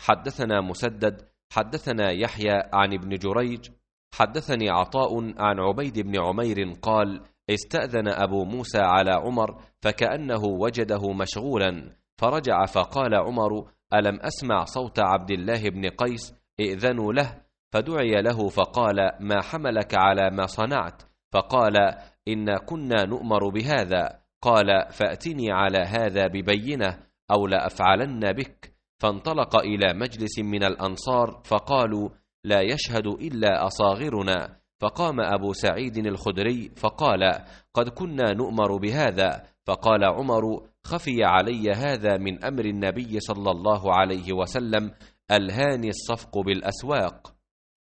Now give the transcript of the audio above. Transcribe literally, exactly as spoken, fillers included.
حدثنا مسدد حدثنا يحيى عن ابن جريج حدثني عطاء عن عبيد بن عمير قال: استأذن أبو موسى على عمر فكأنه وجده مشغولا، فرجع فقال عمر: ألم أسمع صوت عبد الله بن قيس؟ ائذنوا له. فدعي له فقال: ما حملك على ما صنعت؟ فقال: إنا كنا نؤمر بهذا. قال: فأتني على هذا ببينة أو لأفعلن بك. فانطلق إلى مجلس من الأنصار فقالوا: لا يشهد إلا أصاغرنا. فقام أبو سعيد الخدري فقال: قد كنا نؤمر بهذا. فقال عمر: خفي علي هذا من أمر النبي صلى الله عليه وسلم، ألهاني الصفق بالأسواق.